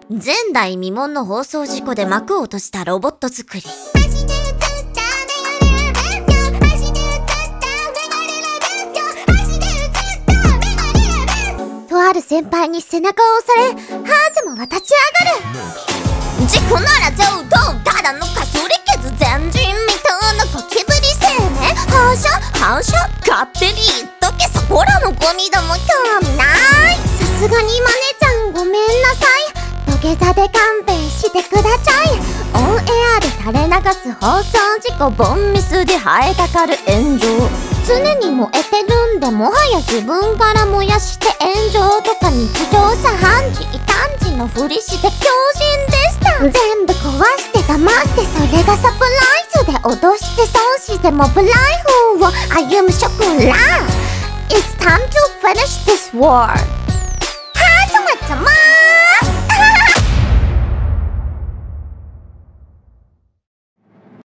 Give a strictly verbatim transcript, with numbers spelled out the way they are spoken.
前代未聞の放送事故で幕を落としたロボット作り。とある先輩に背中を押され、ハージもは立ち上がる。事故なら上等、ただのかすり傷、前人未到のゴキブリ生命、反射反射、勝手に言っとけ、そこらのゴミども興味ない。さすがにマネちゃんごめんなさい、土下座で勘弁してください。オンエアで垂れ流す放送事故、ボンミスで生えたかる炎上、常に燃えてるんで、もはや自分から燃やして炎上とか日常茶飯事異端児のふりして強靭でした。全部壊して黙って、それがサプライズで脅して損してモブライフを歩むショコラ。 It's time to finish this war。 ハートはたま